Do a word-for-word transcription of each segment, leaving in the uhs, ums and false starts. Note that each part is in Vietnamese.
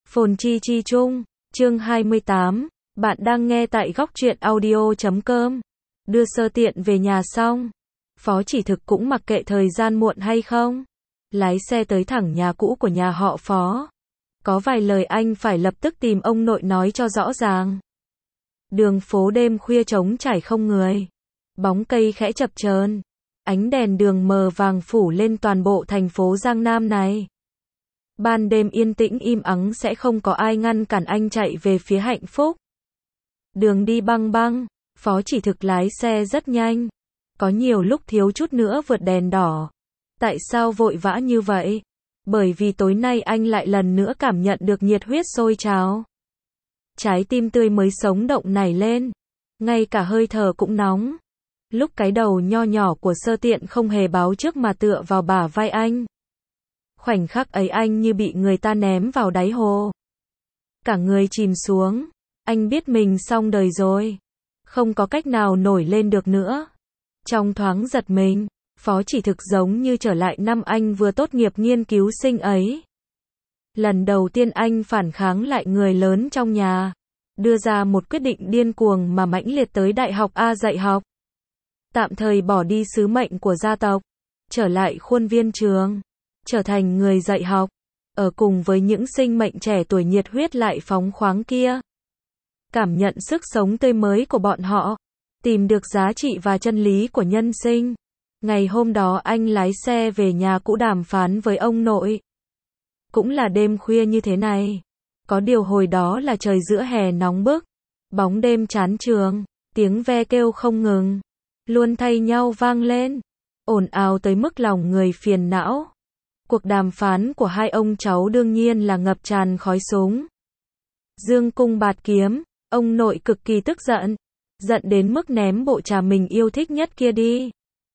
Phồn chi chi chung, chương hai mươi tám, bạn đang nghe tại góc truyện audio chấm com. Đưa Sơ Tiện về nhà xong, Phó Chỉ Thực cũng mặc kệ thời gian muộn hay không, lái xe tới thẳng nhà cũ của nhà họ Phó. Có vài lời anh phải lập tức tìm ông nội nói cho rõ ràng. Đường phố đêm khuya trống trải không người, bóng cây khẽ chập chờn, ánh đèn đường mờ vàng phủ lên toàn bộ thành phố Giang Nam này. Ban đêm yên tĩnh im ắng sẽ không có ai ngăn cản anh chạy về phía hạnh phúc. Đường đi băng băng, Phó Chỉ Thực lái xe rất nhanh, có nhiều lúc thiếu chút nữa vượt đèn đỏ. Tại sao vội vã như vậy? Bởi vì tối nay anh lại lần nữa cảm nhận được nhiệt huyết sôi trào. Trái tim tươi mới sống động nảy lên, ngay cả hơi thở cũng nóng. Lúc cái đầu nho nhỏ của Sơ Tiện không hề báo trước mà tựa vào bả vai anh. Khoảnh khắc ấy anh như bị người ta ném vào đáy hồ. Cả người chìm xuống, anh biết mình xong đời rồi. Không có cách nào nổi lên được nữa. Trong thoáng giật mình, Phó Chỉ Thực giống như trở lại năm anh vừa tốt nghiệp nghiên cứu sinh ấy. Lần đầu tiên anh phản kháng lại người lớn trong nhà, đưa ra một quyết định điên cuồng mà mãnh liệt tới Đại học A dạy học. Tạm thời bỏ đi sứ mệnh của gia tộc, trở lại khuôn viên trường, trở thành người dạy học, ở cùng với những sinh mệnh trẻ tuổi nhiệt huyết lại phóng khoáng kia. Cảm nhận sức sống tươi mới của bọn họ, tìm được giá trị và chân lý của nhân sinh. Ngày hôm đó anh lái xe về nhà cũ đàm phán với ông nội. Cũng là đêm khuya như thế này. Có điều hồi đó là trời giữa hè nóng bức, bóng đêm chán trường, tiếng ve kêu không ngừng, luôn thay nhau vang lên, ồn ào tới mức lòng người phiền não. Cuộc đàm phán của hai ông cháu đương nhiên là ngập tràn khói súng. Dương cung bạt kiếm, ông nội cực kỳ tức giận, giận đến mức ném bộ trà mình yêu thích nhất kia đi.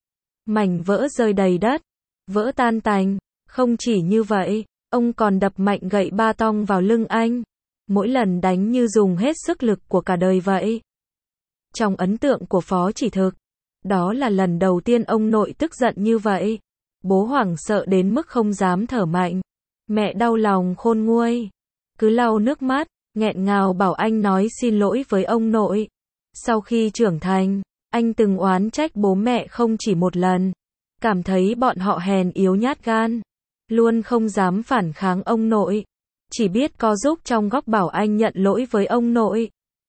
Mảnh vỡ rơi đầy đất, vỡ tan tành, không chỉ như vậy, ông còn đập mạnh gậy ba tong vào lưng anh. Mỗi lần đánh như dùng hết sức lực của cả đời vậy. Trong ấn tượng của Phó Chỉ Thực, đó là lần đầu tiên ông nội tức giận như vậy. Bố hoảng sợ đến mức không dám thở mạnh. Mẹ đau lòng khôn nguôi, cứ lau nước mắt, nghẹn ngào bảo anh nói xin lỗi với ông nội. Sau khi trưởng thành, anh từng oán trách bố mẹ không chỉ một lần, cảm thấy bọn họ hèn yếu nhát gan, luôn không dám phản kháng ông nội, chỉ biết co giúp trong góc bảo anh nhận lỗi với ông nội.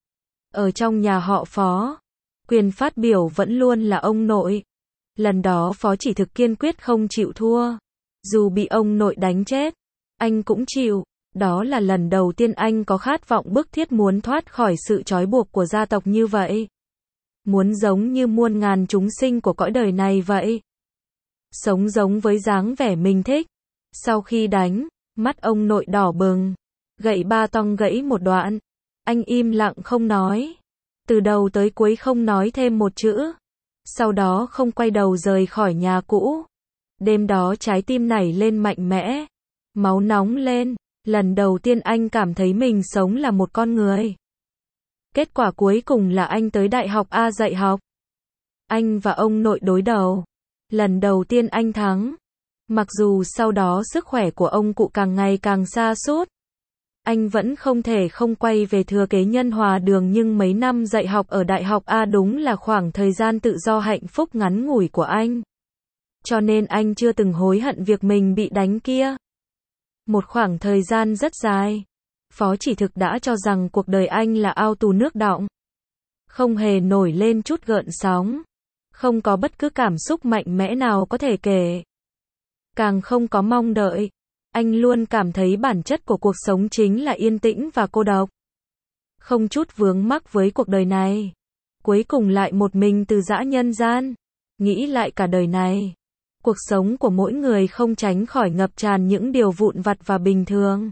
Ở trong nhà họ Phó, quyền phát biểu vẫn luôn là ông nội. Lần đó Phó Chỉ Thực kiên quyết không chịu thua, dù bị ông nội đánh chết, anh cũng chịu. Đó là lần đầu tiên anh có khát vọng bức thiết muốn thoát khỏi sự trói buộc của gia tộc như vậy. Muốn giống như muôn ngàn chúng sinh của cõi đời này vậy. Sống giống với dáng vẻ mình thích. Sau khi đánh, mắt ông nội đỏ bừng, gậy ba tong gãy một đoạn. Anh im lặng không nói. Từ đầu tới cuối không nói thêm một chữ. Sau đó không quay đầu rời khỏi nhà cũ. Đêm đó trái tim nảy lên mạnh mẽ, máu nóng lên. Lần đầu tiên anh cảm thấy mình sống là một con người. Kết quả cuối cùng là anh tới Đại học A dạy học. Anh và ông nội đối đầu. Lần đầu tiên anh thắng. Mặc dù sau đó sức khỏe của ông cụ càng ngày càng sa sút, anh vẫn không thể không quay về thừa kế nhân hòa đường, nhưng mấy năm dạy học ở Đại học A đúng là khoảng thời gian tự do hạnh phúc ngắn ngủi của anh. Cho nên anh chưa từng hối hận việc mình bị đánh kia. Một khoảng thời gian rất dài, Phó Chỉ Thực đã cho rằng cuộc đời anh là ao tù nước đọng. Không hề nổi lên chút gợn sóng. Không có bất cứ cảm xúc mạnh mẽ nào có thể kể. Càng không có mong đợi. Anh luôn cảm thấy bản chất của cuộc sống chính là yên tĩnh và cô độc. Không chút vướng mắc với cuộc đời này. Cuối cùng lại một mình từ giã nhân gian. Nghĩ lại cả đời này, cuộc sống của mỗi người không tránh khỏi ngập tràn những điều vụn vặt và bình thường.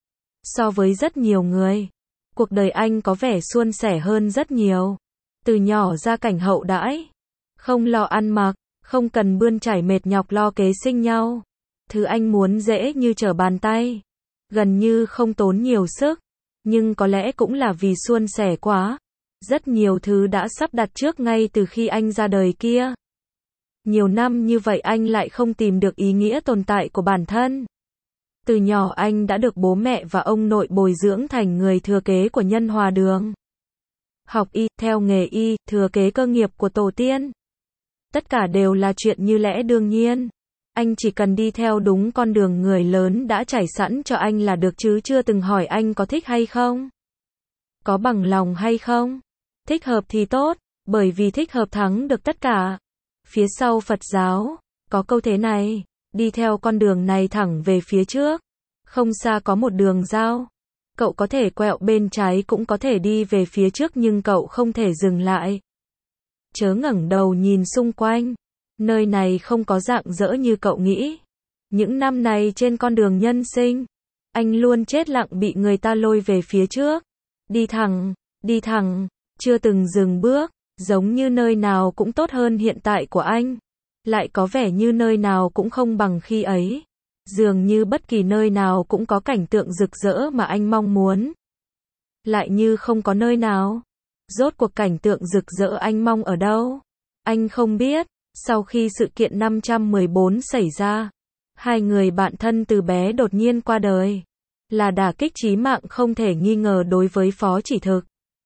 So với rất nhiều người, cuộc đời anh có vẻ suôn sẻ hơn rất nhiều. Từ nhỏ ra cảnh hậu đãi, không lo ăn mặc, không cần bươn chải mệt nhọc lo kế sinh nhau. Thứ anh muốn dễ như trở bàn tay, gần như không tốn nhiều sức, nhưng có lẽ cũng là vì suôn sẻ quá. Rất nhiều thứ đã sắp đặt trước ngay từ khi anh ra đời kia. Nhiều năm như vậy anh lại không tìm được ý nghĩa tồn tại của bản thân. Từ nhỏ anh đã được bố mẹ và ông nội bồi dưỡng thành người thừa kế của Nhân Hòa Đường. Học y, theo nghề y, thừa kế cơ nghiệp của tổ tiên. Tất cả đều là chuyện như lẽ đương nhiên. Anh chỉ cần đi theo đúng con đường người lớn đã trải sẵn cho anh là được chứ chưa từng hỏi anh có thích hay không. Có bằng lòng hay không. Thích hợp thì tốt, bởi vì thích hợp thắng được tất cả. Phía sau Phật giáo, có câu thế này, đi theo con đường này thẳng về phía trước. Không xa có một đường giao. Cậu có thể quẹo bên trái cũng có thể đi về phía trước nhưng cậu không thể dừng lại. Chớ ngẩng đầu nhìn xung quanh. Nơi này không có rạng rỡ như cậu nghĩ. Những năm này trên con đường nhân sinh, anh luôn chết lặng bị người ta lôi về phía trước. Đi thẳng, đi thẳng, chưa từng dừng bước, giống như nơi nào cũng tốt hơn hiện tại của anh. Lại có vẻ như nơi nào cũng không bằng khi ấy. Dường như bất kỳ nơi nào cũng có cảnh tượng rực rỡ mà anh mong muốn. Lại như không có nơi nào. Rốt cuộc cảnh tượng rực rỡ anh mong ở đâu? Anh không biết. Sau khi sự kiện năm trăm mười bốn xảy ra, hai người bạn thân từ bé đột nhiên qua đời. Là đả kích chí mạng không thể nghi ngờ đối với Phó Chỉ Thực.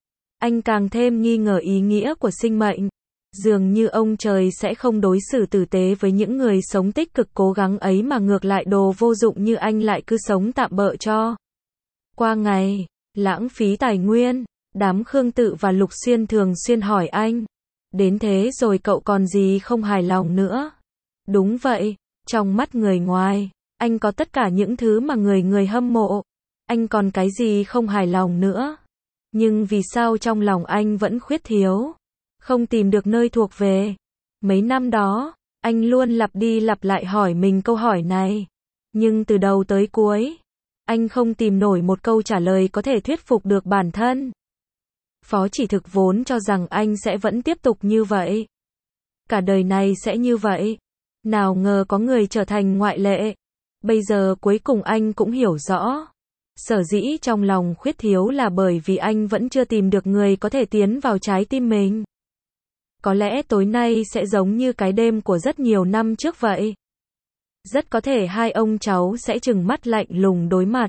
Anh càng thêm nghi ngờ ý nghĩa của sinh mệnh. Dường như ông trời sẽ không đối xử tử tế với những người sống tích cực cố gắng ấy mà ngược lại đồ vô dụng như anh lại cứ sống tạm bợ cho qua ngày, lãng phí tài nguyên. Đám Khương Tự và Lục Xuyên thường xuyên hỏi anh, đến thế rồi cậu còn gì không hài lòng nữa? Đúng vậy, trong mắt người ngoài, anh có tất cả những thứ mà người người hâm mộ. Anh còn cái gì không hài lòng nữa? Nhưng vì sao trong lòng anh vẫn khuyết thiếu? Không tìm được nơi thuộc về. Mấy năm đó, anh luôn lặp đi lặp lại hỏi mình câu hỏi này. Nhưng từ đầu tới cuối, anh không tìm nổi một câu trả lời có thể thuyết phục được bản thân. Phó Chỉ Thực vốn cho rằng anh sẽ vẫn tiếp tục như vậy. Cả đời này sẽ như vậy. Nào ngờ có người trở thành ngoại lệ. Bây giờ cuối cùng anh cũng hiểu rõ. Sở dĩ trong lòng khuyết thiếu là bởi vì anh vẫn chưa tìm được người có thể tiến vào trái tim mình. Có lẽ tối nay sẽ giống như cái đêm của rất nhiều năm trước vậy. Rất có thể hai ông cháu sẽ trừng mắt lạnh lùng đối mặt.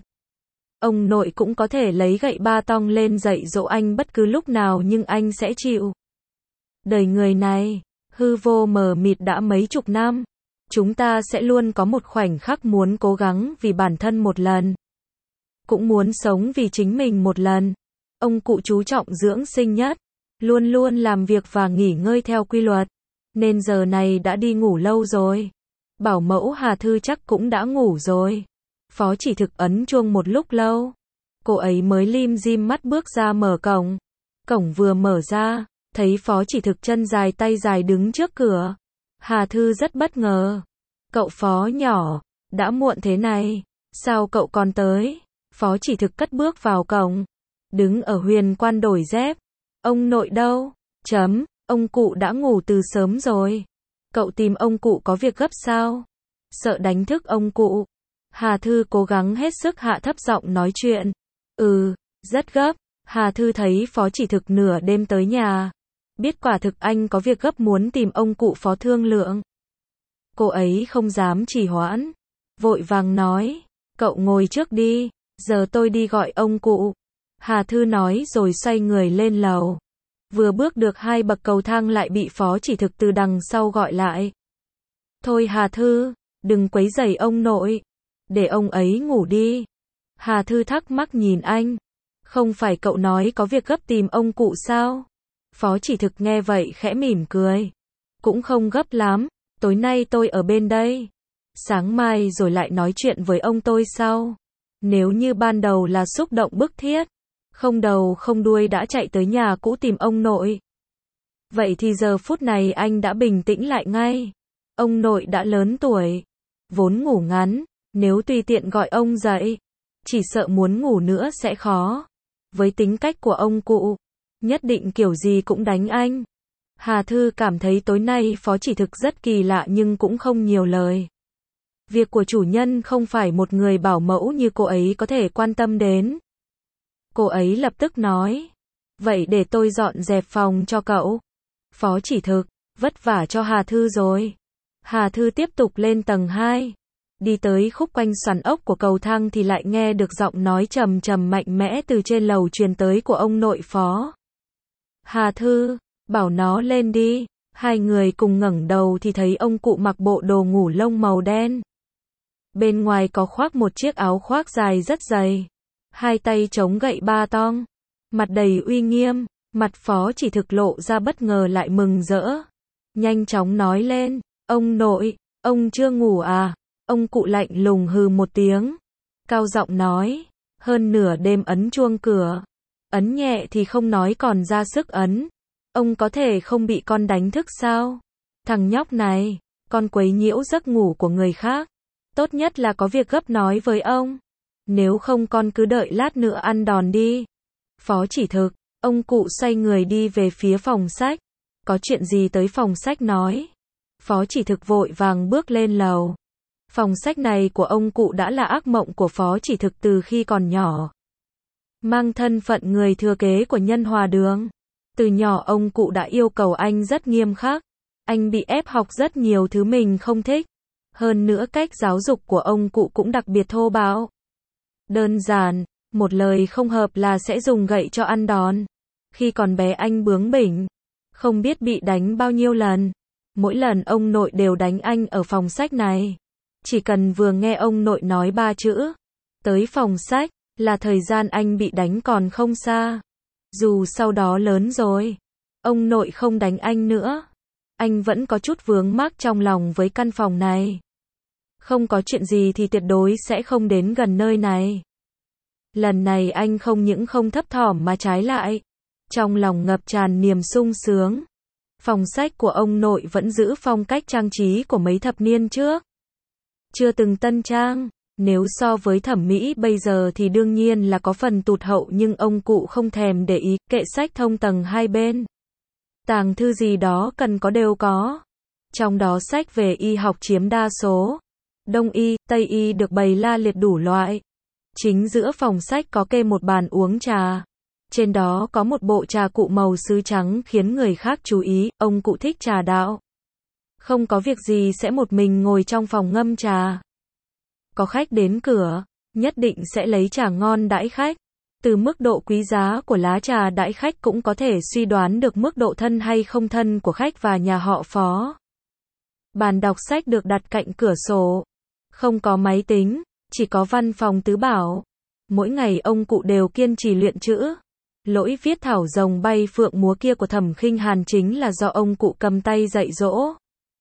Ông nội cũng có thể lấy gậy ba tong lên dạy dỗ anh bất cứ lúc nào nhưng anh sẽ chịu. Đời người này, hư vô mờ mịt đã mấy chục năm. Chúng ta sẽ luôn có một khoảnh khắc muốn cố gắng vì bản thân một lần. Cũng muốn sống vì chính mình một lần. Ông cụ chú trọng dưỡng sinh nhất. Luôn luôn làm việc và nghỉ ngơi theo quy luật. Nên giờ này đã đi ngủ lâu rồi. Bảo mẫu Hà Thư chắc cũng đã ngủ rồi. Phó Chỉ Thực ấn chuông một lúc lâu. Cô ấy mới lim dim mắt bước ra mở cổng. Cổng vừa mở ra, thấy Phó Chỉ Thực chân dài tay dài đứng trước cửa. Hà Thư rất bất ngờ. Cậu Phó nhỏ, đã muộn thế này, sao cậu còn tới? Phó Chỉ Thực cất bước vào cổng. Đứng ở huyền quan đổi dép. Ông nội đâu? Chấm, ông cụ đã ngủ từ sớm rồi. Cậu tìm ông cụ có việc gấp sao? Sợ đánh thức ông cụ. Hà Thư cố gắng hết sức hạ thấp giọng nói chuyện. Ừ, rất gấp. Hà Thư thấy Phó Chỉ Thực nửa đêm tới nhà. Biết quả thực anh có việc gấp muốn tìm ông cụ Phó thương lượng. Cô ấy không dám trì hoãn. Vội vàng nói. Cậu ngồi trước đi. Giờ tôi đi gọi ông cụ. Hà Thư nói rồi xoay người lên lầu. Vừa bước được hai bậc cầu thang lại bị Phó Chỉ Thực từ đằng sau gọi lại. Thôi Hà Thư, đừng quấy rầy ông nội. Để ông ấy ngủ đi. Hà Thư thắc mắc nhìn anh. Không phải cậu nói có việc gấp tìm ông cụ sao? Phó Chỉ Thực nghe vậy khẽ mỉm cười. Cũng không gấp lắm, tối nay tôi ở bên đây. Sáng mai rồi lại nói chuyện với ông tôi sau. Nếu như ban đầu là xúc động bức thiết, không đầu không đuôi đã chạy tới nhà cũ tìm ông nội. Vậy thì giờ phút này anh đã bình tĩnh lại ngay. Ông nội đã lớn tuổi, vốn ngủ ngắn, nếu tùy tiện gọi ông dậy, chỉ sợ muốn ngủ nữa sẽ khó. Với tính cách của ông cụ, nhất định kiểu gì cũng đánh anh. Hà Thư cảm thấy tối nay Phó Chỉ Thực rất kỳ lạ nhưng cũng không nhiều lời. Việc của chủ nhân không phải một người bảo mẫu như cô ấy có thể quan tâm đến. Cô ấy lập tức nói. Vậy để tôi dọn dẹp phòng cho cậu. Phó Chỉ Thực, vất vả cho Hà Thư rồi. Hà Thư tiếp tục lên tầng hai. Đi tới khúc quanh xoắn ốc của cầu thang thì lại nghe được giọng nói trầm trầm mạnh mẽ từ trên lầu truyền tới của ông nội Phó. Hà Thư, bảo nó lên đi. Hai người cùng ngẩng đầu thì thấy ông cụ mặc bộ đồ ngủ lông màu đen. Bên ngoài có khoác một chiếc áo khoác dài rất dày. Hai tay chống gậy ba tong. Mặt đầy uy nghiêm, mặt Phó Chỉ Thực lộ ra bất ngờ lại mừng rỡ. Nhanh chóng nói lên, ông nội, ông chưa ngủ à? Ông cụ lạnh lùng hừ một tiếng. Cao giọng nói, hơn nửa đêm ấn chuông cửa. Ấn nhẹ thì không nói còn ra sức ấn. Ông có thể không bị con đánh thức sao? Thằng nhóc này, con quấy nhiễu giấc ngủ của người khác. Tốt nhất là có việc gấp nói với ông. Nếu không con cứ đợi lát nữa ăn đòn đi. Phó Chỉ Thực, ông cụ xoay người đi về phía phòng sách. Có chuyện gì tới phòng sách nói. Phó Chỉ Thực vội vàng bước lên lầu. Phòng sách này của ông cụ đã là ác mộng của Phó Chỉ Thực từ khi còn nhỏ. Mang thân phận người thừa kế của Nhân Hòa Đường. Từ nhỏ ông cụ đã yêu cầu anh rất nghiêm khắc. Anh bị ép học rất nhiều thứ mình không thích. Hơn nữa cách giáo dục của ông cụ cũng đặc biệt thô bạo. Đơn giản, một lời không hợp là sẽ dùng gậy cho ăn đòn. Khi còn bé anh bướng bỉnh, không biết bị đánh bao nhiêu lần. Mỗi lần ông nội đều đánh anh ở phòng sách này. Chỉ cần vừa nghe ông nội nói ba chữ, tới phòng sách, là thời gian anh bị đánh còn không xa. Dù sau đó lớn rồi, ông nội không đánh anh nữa. Anh vẫn có chút vướng mắc trong lòng với căn phòng này. Không có chuyện gì thì tuyệt đối sẽ không đến gần nơi này. Lần này anh không những không thấp thỏm mà trái lại. Trong lòng ngập tràn niềm sung sướng. Phòng sách của ông nội vẫn giữ phong cách trang trí của mấy thập niên trước. Chưa từng tân trang. Nếu so với thẩm mỹ bây giờ thì đương nhiên là có phần tụt hậu, nhưng ông cụ không thèm để ý, kệ sách thông tầng hai bên. Tàng thư gì đó cần có đều có. Trong đó sách về y học chiếm đa số. Đông y, Tây y được bày la liệt đủ loại. Chính giữa phòng sách có kê một bàn uống trà. Trên đó có một bộ trà cụ màu sứ trắng khiến người khác chú ý, ông cụ thích trà đạo. Không có việc gì sẽ một mình ngồi trong phòng ngâm trà. Có khách đến cửa, nhất định sẽ lấy trà ngon đãi khách. Từ mức độ quý giá của lá trà đãi khách cũng có thể suy đoán được mức độ thân hay không thân của khách và nhà họ Phó. Bàn đọc sách được đặt cạnh cửa sổ. Không có máy tính, chỉ có văn phòng tứ bảo. Mỗi ngày ông cụ đều kiên trì luyện chữ. Lỗi viết thảo rồng bay phượng múa kia của Thẩm Khinh Hàn chính là do ông cụ cầm tay dạy dỗ.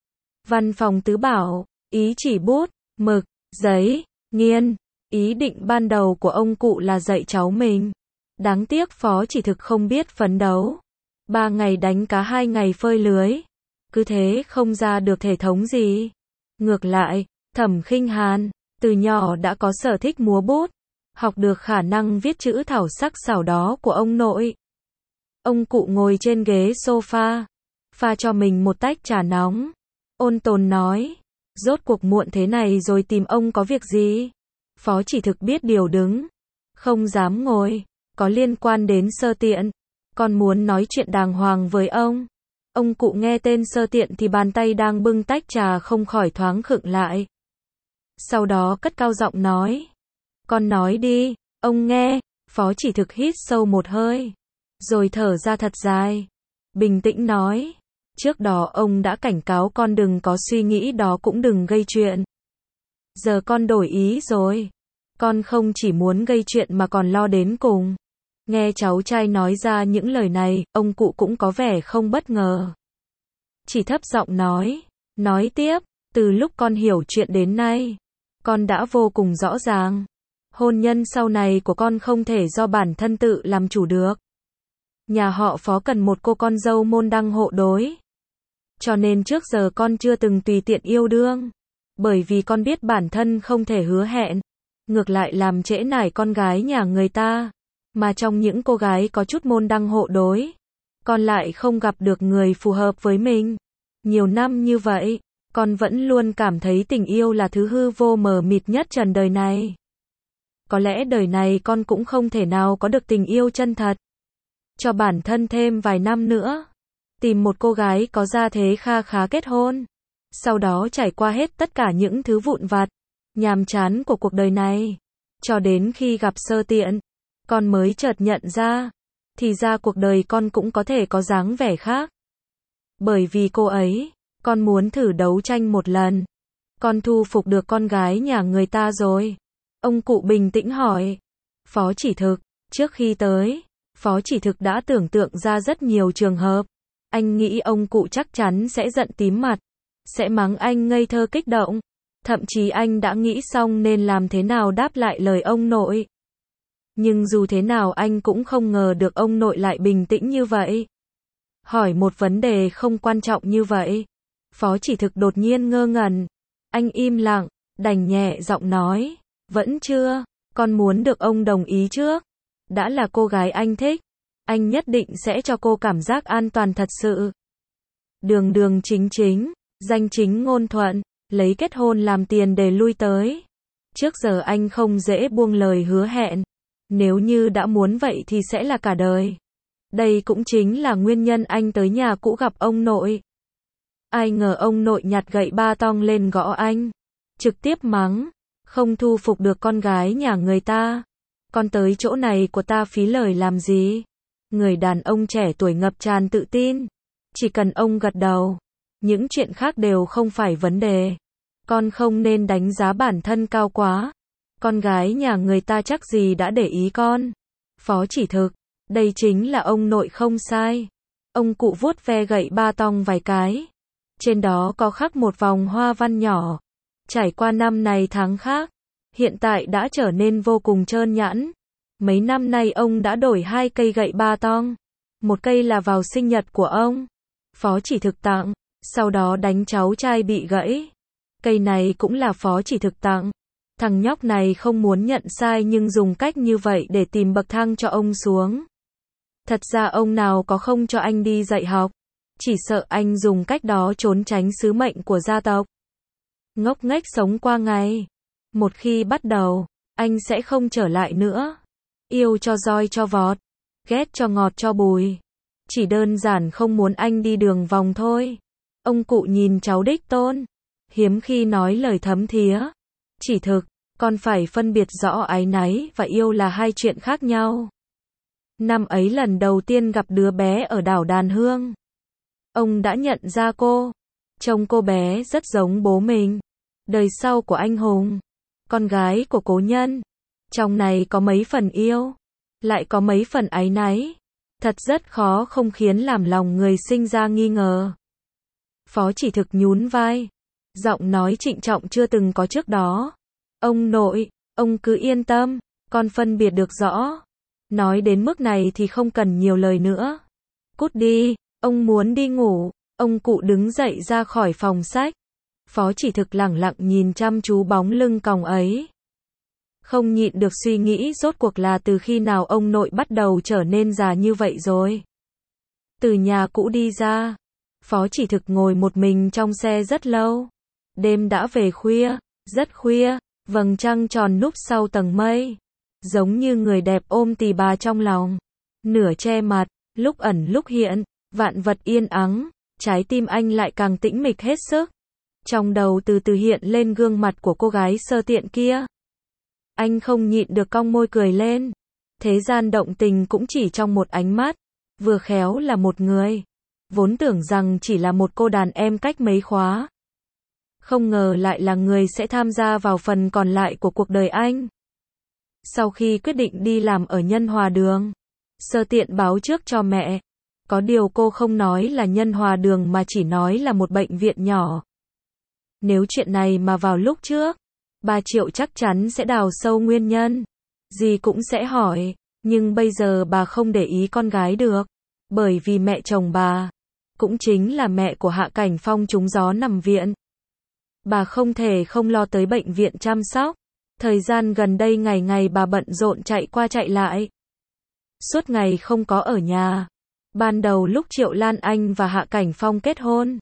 Văn phòng tứ bảo, ý chỉ bút, mực, giấy, nghiên. Ý định ban đầu của ông cụ là dạy cháu mình. Đáng tiếc Phó Chỉ Thực không biết phấn đấu. Ba ngày đánh cá hai ngày phơi lưới. Cứ thế không ra được thể thống gì. Ngược lại, Thẩm Khinh Hàn, từ nhỏ đã có sở thích múa bút. Học được khả năng viết chữ thảo sắc sảo đó của ông nội. Ông cụ ngồi trên ghế sofa. Pha cho mình một tách trà nóng. Ôn tồn nói. Rốt cuộc muộn thế này rồi tìm ông có việc gì? Phó Chỉ Thực biết điều đứng. Không dám ngồi. Có liên quan đến Sơ Tiện. Con muốn nói chuyện đàng hoàng với ông. Ông cụ nghe tên Sơ Tiện thì bàn tay đang bưng tách trà không khỏi thoáng khựng lại. Sau đó cất cao giọng nói. Con nói đi, ông nghe. Phó Chỉ Thực hít sâu một hơi. Rồi thở ra thật dài. Bình tĩnh nói. Trước đó ông đã cảnh cáo con đừng có suy nghĩ đó cũng đừng gây chuyện. Giờ con đổi ý rồi. Con không chỉ muốn gây chuyện mà còn lo đến cùng. Nghe cháu trai nói ra những lời này, ông cụ cũng có vẻ không bất ngờ. Chỉ thấp giọng nói. Nói tiếp, từ lúc con hiểu chuyện đến nay, con đã vô cùng rõ ràng. Hôn nhân sau này của con không thể do bản thân tự làm chủ được. Nhà họ Phó cần một cô con dâu môn đăng hộ đối. Cho nên trước giờ con chưa từng tùy tiện yêu đương. Bởi vì con biết bản thân không thể hứa hẹn. Ngược lại làm trễ nải con gái nhà người ta. Mà trong những cô gái có chút môn đăng hộ đối, con lại không gặp được người phù hợp với mình. Nhiều năm như vậy, con vẫn luôn cảm thấy tình yêu là thứ hư vô mờ mịt nhất trần đời này. Có lẽ đời này con cũng không thể nào có được tình yêu chân thật. Cho bản thân thêm vài năm nữa. Tìm một cô gái có gia thế kha khá kết hôn. Sau đó trải qua hết tất cả những thứ vụn vặt. nhàm chán của cuộc đời này. Cho đến khi gặp Sơ Tiện, con mới chợt nhận ra, thì ra cuộc đời con cũng có thể có dáng vẻ khác. Bởi vì cô ấy, con muốn thử đấu tranh một lần. Con thu phục được con gái nhà người ta rồi. Ông cụ bình tĩnh hỏi. Phó Chỉ Thực, trước khi tới, Phó Chỉ Thực đã tưởng tượng ra rất nhiều trường hợp. Anh nghĩ ông cụ chắc chắn sẽ giận tím mặt, sẽ mắng anh ngây thơ kích động. Thậm chí anh đã nghĩ xong nên làm thế nào đáp lại lời ông nội. Nhưng dù thế nào anh cũng không ngờ được ông nội lại bình tĩnh như vậy. Hỏi một vấn đề không quan trọng như vậy. Phó Chỉ Thực đột nhiên ngơ ngẩn. Anh im lặng, đành nhẹ giọng nói. Vẫn chưa, con muốn được ông đồng ý trước. Đã là cô gái anh thích, anh nhất định sẽ cho cô cảm giác an toàn thật sự. Đường đường chính chính, danh chính ngôn thuận, lấy kết hôn làm tiền để lui tới. Trước giờ anh không dễ buông lời hứa hẹn. Nếu như đã muốn vậy thì sẽ là cả đời. Đây cũng chính là nguyên nhân anh tới nhà cũ gặp ông nội. Ai ngờ ông nội nhặt gậy ba tong lên gõ anh. Trực tiếp mắng. Không thu phục được con gái nhà người ta. Con tới chỗ này của ta phí lời làm gì? Người đàn ông trẻ tuổi ngập tràn tự tin. Chỉ cần ông gật đầu. Những chuyện khác đều không phải vấn đề. Con không nên đánh giá bản thân cao quá. Con gái nhà người ta chắc gì đã để ý con. Phó Chỉ Thực, đây chính là ông nội không sai. Ông cụ vuốt ve gậy ba tong vài cái. Trên đó có khắc một vòng hoa văn nhỏ. Trải qua năm này tháng khác, hiện tại đã trở nên vô cùng trơn nhẵn. Mấy năm nay ông đã đổi hai cây gậy ba tong. Một cây là vào sinh nhật của ông. Phó Chỉ Thực tặng, sau đó đánh cháu trai bị gãy. Cây này cũng là Phó Chỉ Thực tặng. Thằng nhóc này không muốn nhận sai nhưng dùng cách như vậy để tìm bậc thang cho ông xuống. Thật ra ông nào có không cho anh đi dạy học. Chỉ sợ anh dùng cách đó trốn tránh sứ mệnh của gia tộc. Ngốc nghếch sống qua ngày. Một khi bắt đầu, anh sẽ không trở lại nữa. Yêu cho roi cho vọt, ghét cho ngọt cho bùi. Chỉ đơn giản không muốn anh đi đường vòng thôi. Ông cụ nhìn cháu đích tôn, hiếm khi nói lời thấm thía. Chỉ Thực, con phải phân biệt rõ áy náy và yêu là hai chuyện khác nhau. Năm ấy lần đầu tiên gặp đứa bé ở đảo Đàn Hương, ông đã nhận ra cô. Trông cô bé rất giống bố mình. Đời sau của anh hùng, con gái của cố nhân. Trong này có mấy phần yêu, lại có mấy phần áy náy. Thật rất khó không khiến làm lòng người sinh ra nghi ngờ. Phó Chỉ Thực nhún vai, giọng nói trịnh trọng chưa từng có trước đó. Ông nội, ông cứ yên tâm, con phân biệt được rõ. Nói đến mức này thì không cần nhiều lời nữa. Cút đi, ông muốn đi ngủ. Ông cụ đứng dậy ra khỏi phòng sách. Phó Chỉ Thực lẳng lặng nhìn chăm chú bóng lưng còng ấy. Không nhịn được suy nghĩ rốt cuộc là từ khi nào ông nội bắt đầu trở nên già như vậy rồi. Từ nhà cũ đi ra, Phó Chỉ Thực ngồi một mình trong xe rất lâu. Đêm đã về khuya, rất khuya, vầng trăng tròn núp sau tầng mây. Giống như người đẹp ôm tì bà trong lòng. Nửa che mặt, lúc ẩn lúc hiện, vạn vật yên ắng, trái tim anh lại càng tĩnh mịch hết sức. Trong đầu từ từ hiện lên gương mặt của cô gái Sơ Tiện kia. Anh không nhịn được cong môi cười lên. Thế gian động tình cũng chỉ trong một ánh mắt. Vừa khéo là một người. Vốn tưởng rằng chỉ là một cô đàn em cách mấy khóa. Không ngờ lại là người sẽ tham gia vào phần còn lại của cuộc đời anh. Sau khi quyết định đi làm ở Nhân Hòa Đường, Sơ Tiện báo trước cho mẹ. Có điều cô không nói là Nhân Hòa Đường mà chỉ nói là một bệnh viện nhỏ. Nếu chuyện này mà vào lúc trước, bà Triệu chắc chắn sẽ đào sâu nguyên nhân. Gì cũng sẽ hỏi, nhưng bây giờ bà không để ý con gái được. Bởi vì mẹ chồng bà, cũng chính là mẹ của Hạ Cảnh Phong trúng gió nằm viện. Bà không thể không lo tới bệnh viện chăm sóc. Thời gian gần đây ngày ngày bà bận rộn chạy qua chạy lại. Suốt ngày không có ở nhà. Ban đầu lúc Triệu Lan Anh và Hạ Cảnh Phong kết hôn,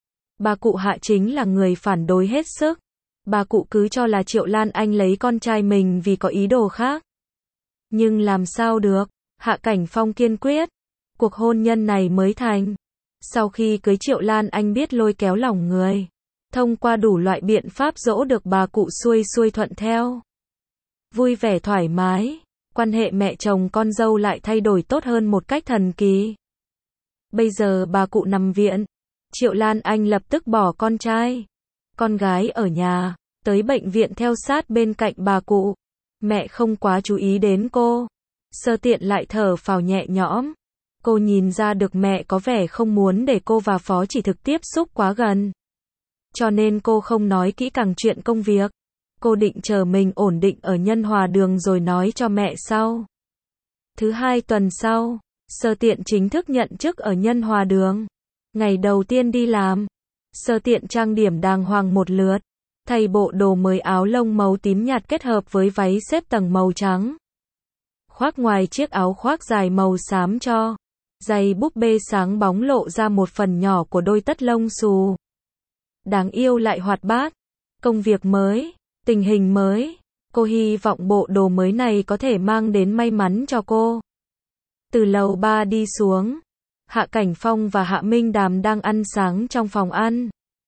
bà cụ Hạ chính là người phản đối hết sức. Bà cụ cứ cho là Triệu Lan Anh lấy con trai mình vì có ý đồ khác. Nhưng làm sao được, Hạ Cảnh Phong kiên quyết. Cuộc hôn nhân này mới thành. Sau khi cưới Triệu Lan Anh biết lôi kéo lòng người. thông qua đủ loại biện pháp dỗ được bà cụ xuôi xuôi thuận theo. Vui vẻ thoải mái, quan hệ mẹ chồng con dâu lại thay đổi tốt hơn một cách thần kỳ. Bây giờ bà cụ nằm viện, Triệu Lan Anh lập tức bỏ con trai, con gái ở nhà, tới bệnh viện theo sát bên cạnh bà cụ. Mẹ không quá chú ý đến cô. Sơ Tiện lại thở phào nhẹ nhõm. Cô nhìn ra được mẹ có vẻ không muốn để cô và Phó Chỉ Thực tiếp xúc quá gần. Cho nên cô không nói kỹ càng chuyện công việc. Cô định chờ mình ổn định ở Nhân Hòa Đường rồi nói cho mẹ sau. Thứ hai tuần sau, Sơ Tiện chính thức nhận chức ở Nhân Hòa Đường. Ngày đầu tiên đi làm, Sơ Tiện trang điểm đàng hoàng một lượt, thay bộ đồ mới áo lông màu tím nhạt kết hợp với váy xếp tầng màu trắng. Khoác ngoài chiếc áo khoác dài màu xám cho, giày búp bê sáng bóng lộ ra một phần nhỏ của đôi tất lông xù. Đáng yêu lại hoạt bát. Công việc mới, tình hình mới, cô hy vọng bộ đồ mới này có thể mang đến may mắn cho cô. Từ lầu ba đi xuống, Hạ Cảnh Phong và Hạ Minh Đàm đang ăn sáng trong phòng ăn.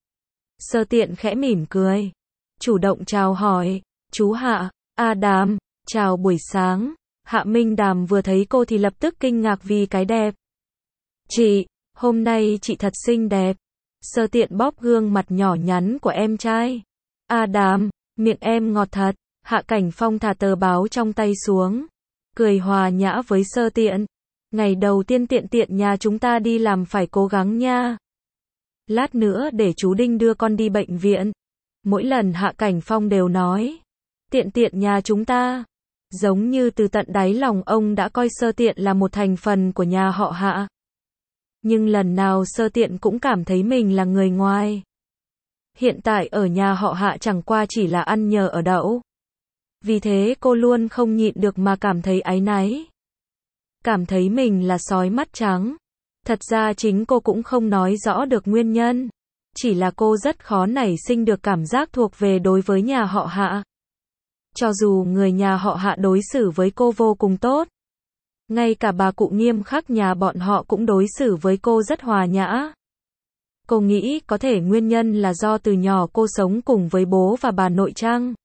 Sơ Tiện khẽ mỉm cười, chủ động chào hỏi, chú Hạ, a Đàm, chào buổi sáng. Hạ Minh Đàm vừa thấy cô thì lập tức kinh ngạc vì cái đẹp. Chị, hôm nay chị thật xinh đẹp. Sơ Tiện bóp gương mặt nhỏ nhắn của em trai. A Đàm, miệng em ngọt thật. Hạ Cảnh Phong thả tờ báo trong tay xuống, cười hòa nhã với Sơ Tiện. Ngày đầu tiên Tiện Tiện nhà chúng ta đi làm phải cố gắng nha. Lát nữa để chú Đinh đưa con đi bệnh viện. Mỗi lần Hạ Cảnh Phong đều nói, Tiện Tiện nhà chúng ta. Giống như từ tận đáy lòng ông đã coi Sơ Tiện là một thành phần của nhà họ Hạ. Nhưng lần nào Sơ Tiện cũng cảm thấy mình là người ngoài. Hiện tại ở nhà họ Hạ chẳng qua chỉ là ăn nhờ ở đậu. Vì thế cô luôn không nhịn được mà cảm thấy áy náy. Cảm thấy mình là sói mắt trắng. Thật ra chính cô cũng không nói rõ được nguyên nhân. Chỉ là cô rất khó nảy sinh được cảm giác thuộc về đối với nhà họ Hạ. Cho dù người nhà họ Hạ đối xử với cô vô cùng tốt. Ngay cả bà cụ nghiêm khắc nhà bọn họ cũng đối xử với cô rất hòa nhã. Cô nghĩ có thể nguyên nhân là do từ nhỏ cô sống cùng với bố và bà nội chăng?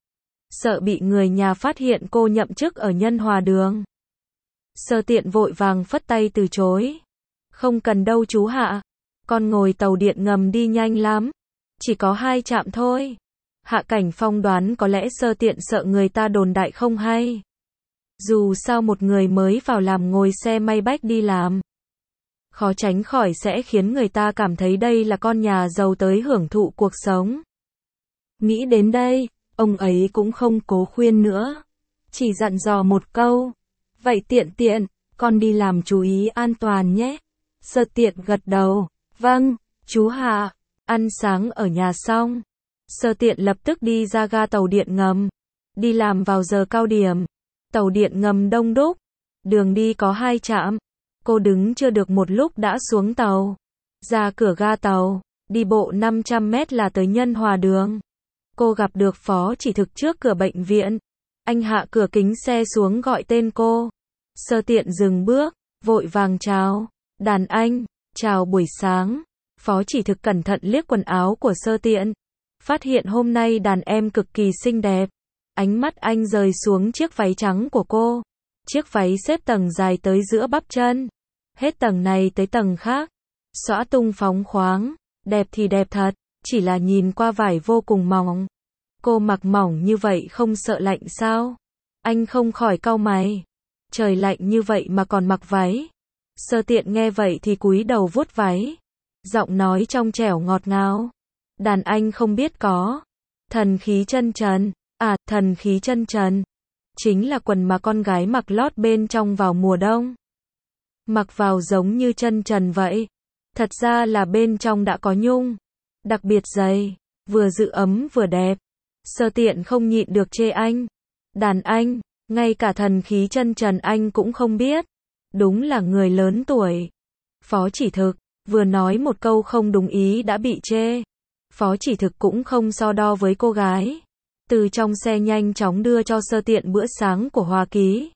Sợ bị người nhà phát hiện cô nhậm chức ở Nhân Hòa Đường. Sơ Tiện vội vàng phất tay từ chối. Không cần đâu chú Hạ. Con ngồi tàu điện ngầm đi nhanh lắm. Chỉ có hai trạm thôi. Hạ Cảnh Phong đoán có lẽ Sơ Tiện sợ người ta đồn đại không hay. Dù sao một người mới vào làm ngồi xe may bách đi làm, khó tránh khỏi sẽ khiến người ta cảm thấy đây là con nhà giàu tới hưởng thụ cuộc sống. Nghĩ đến đây, ông ấy cũng không cố khuyên nữa. Chỉ dặn dò một câu. Vậy Tiện Tiện, con đi làm chú ý an toàn nhé. Sơ Tiện gật đầu. Vâng, chú Hạ. Ăn sáng ở nhà xong, Sơ Tiện lập tức đi ra ga tàu điện ngầm. Đi làm vào giờ cao điểm. Tàu điện ngầm đông đúc. Đường đi có hai trạm. Cô đứng chưa được một lúc đã xuống tàu. Ra cửa ga tàu, đi bộ năm trăm mét là tới Nhân Hòa Đường. Cô gặp được Phó Chỉ Thực trước cửa bệnh viện. Anh hạ cửa kính xe xuống gọi tên cô. Sơ Tiện dừng bước, vội vàng chào. Đàn anh, chào buổi sáng. Phó Chỉ Thực cẩn thận liếc quần áo của Sơ Tiện. Phát hiện hôm nay đàn em cực kỳ xinh đẹp. Ánh mắt anh rời xuống chiếc váy trắng của cô. Chiếc váy xếp tầng dài tới giữa bắp chân. Hết tầng này tới tầng khác. Xõa tung phóng khoáng. Đẹp thì đẹp thật. Chỉ là nhìn qua vải vô cùng mỏng. Cô mặc mỏng như vậy không sợ lạnh sao? Anh không khỏi cau mày. Trời lạnh như vậy mà còn mặc váy. Sơ Tiện nghe vậy thì cúi đầu vuốt váy. Giọng nói trong trẻo ngọt ngào. Đàn anh không biết có. Thần khí chân trần. À, thần khí chân trần. Chính là quần mà con gái mặc lót bên trong vào mùa đông. Mặc vào giống như chân trần vậy. Thật ra là bên trong đã có nhung. Đặc biệt dày. Vừa giữ ấm vừa đẹp. Sơ Tiện không nhịn được chê anh. Đàn anh, ngay cả thần khí chân trần anh cũng không biết. Đúng là người lớn tuổi. Phó Chỉ Thực, vừa nói một câu không đúng ý đã bị chê. Phó Chỉ Thực cũng không so đo với cô gái. Từ trong xe nhanh chóng đưa cho Sơ Tiện bữa sáng của Hoa Ký.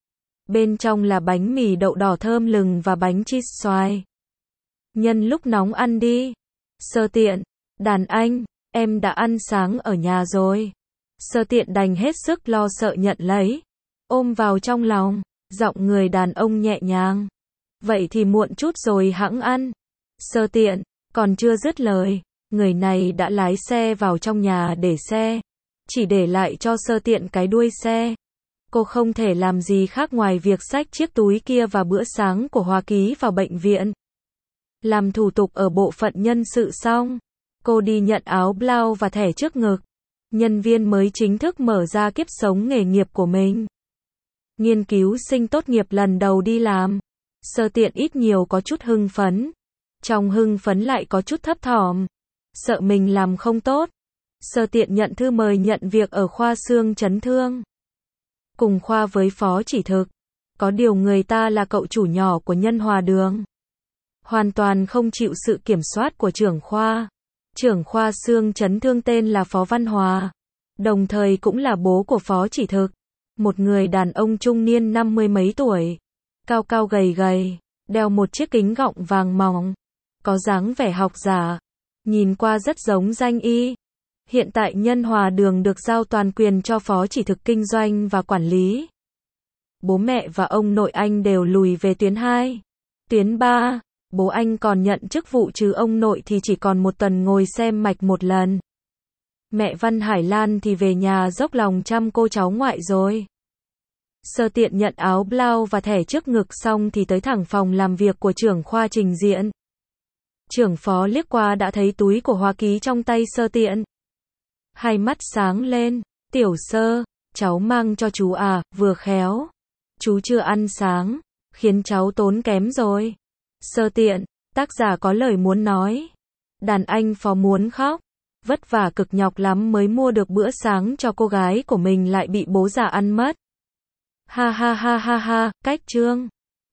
Bên trong là bánh mì đậu đỏ thơm lừng và bánh cheese xoài. Nhân lúc nóng ăn đi. Sơ Tiện, Đàn anh, em đã ăn sáng ở nhà rồi. Sơ Tiện đành hết sức lo sợ nhận lấy, ôm vào trong lòng, giọng người đàn ông nhẹ nhàng. Vậy thì muộn chút rồi hẵng ăn. Sơ Tiện, còn chưa dứt lời, người này đã lái xe vào trong nhà để xe, chỉ để lại cho Sơ Tiện cái đuôi xe. Cô không thể làm gì khác ngoài việc xách chiếc túi kia và bữa sáng của Hoa Ký vào bệnh viện. Làm thủ tục ở bộ phận nhân sự xong, cô đi nhận áo blau và thẻ trước ngực. Nhân viên mới chính thức mở ra kiếp sống nghề nghiệp của mình. Nghiên cứu sinh tốt nghiệp lần đầu đi làm. Sơ Tiện ít nhiều có chút hưng phấn. Trong hưng phấn lại có chút thấp thỏm, sợ mình làm không tốt. Sơ Tiện nhận thư mời nhận việc ở khoa xương chấn thương. Cùng khoa với phó chỉ thực. Có điều người ta là cậu chủ nhỏ của Nhân Hòa Đường, hoàn toàn không chịu sự kiểm soát của trưởng khoa. Trưởng khoa xương chấn thương tên là Phó Văn Hòa, đồng thời cũng là bố của phó chỉ thực. Một người đàn ông trung niên năm mươi mấy tuổi, cao cao gầy gầy, đeo một chiếc kính gọng vàng mỏng, có dáng vẻ học giả, nhìn qua rất giống danh y. Hiện tại Nhân Hòa Đường được giao toàn quyền cho phó chỉ thực kinh doanh và quản lý. Bố mẹ và ông nội anh đều lùi về tuyến hai. Tuyến ba, bố anh còn nhận chức vụ chứ ông nội thì chỉ còn một tuần ngồi xem mạch một lần. Mẹ Văn Hải Lan thì về nhà dốc lòng chăm cô cháu ngoại rồi. Sơ Tiện nhận áo blau và thẻ trước ngực xong thì tới thẳng phòng làm việc của trưởng khoa trình diện. Trưởng phó liếc qua đã thấy túi của Hoa Ký trong tay Sơ Tiện. Hai mắt sáng lên, tiểu Sơ, cháu mang cho chú à, vừa khéo. Chú chưa ăn sáng, khiến cháu tốn kém rồi. Sơ Tiện, tác giả có lời muốn nói. Đàn anh phó muốn khóc, vất vả cực nhọc lắm mới mua được bữa sáng cho cô gái của mình lại bị bố già ăn mất. Ha ha ha ha ha, cách chương.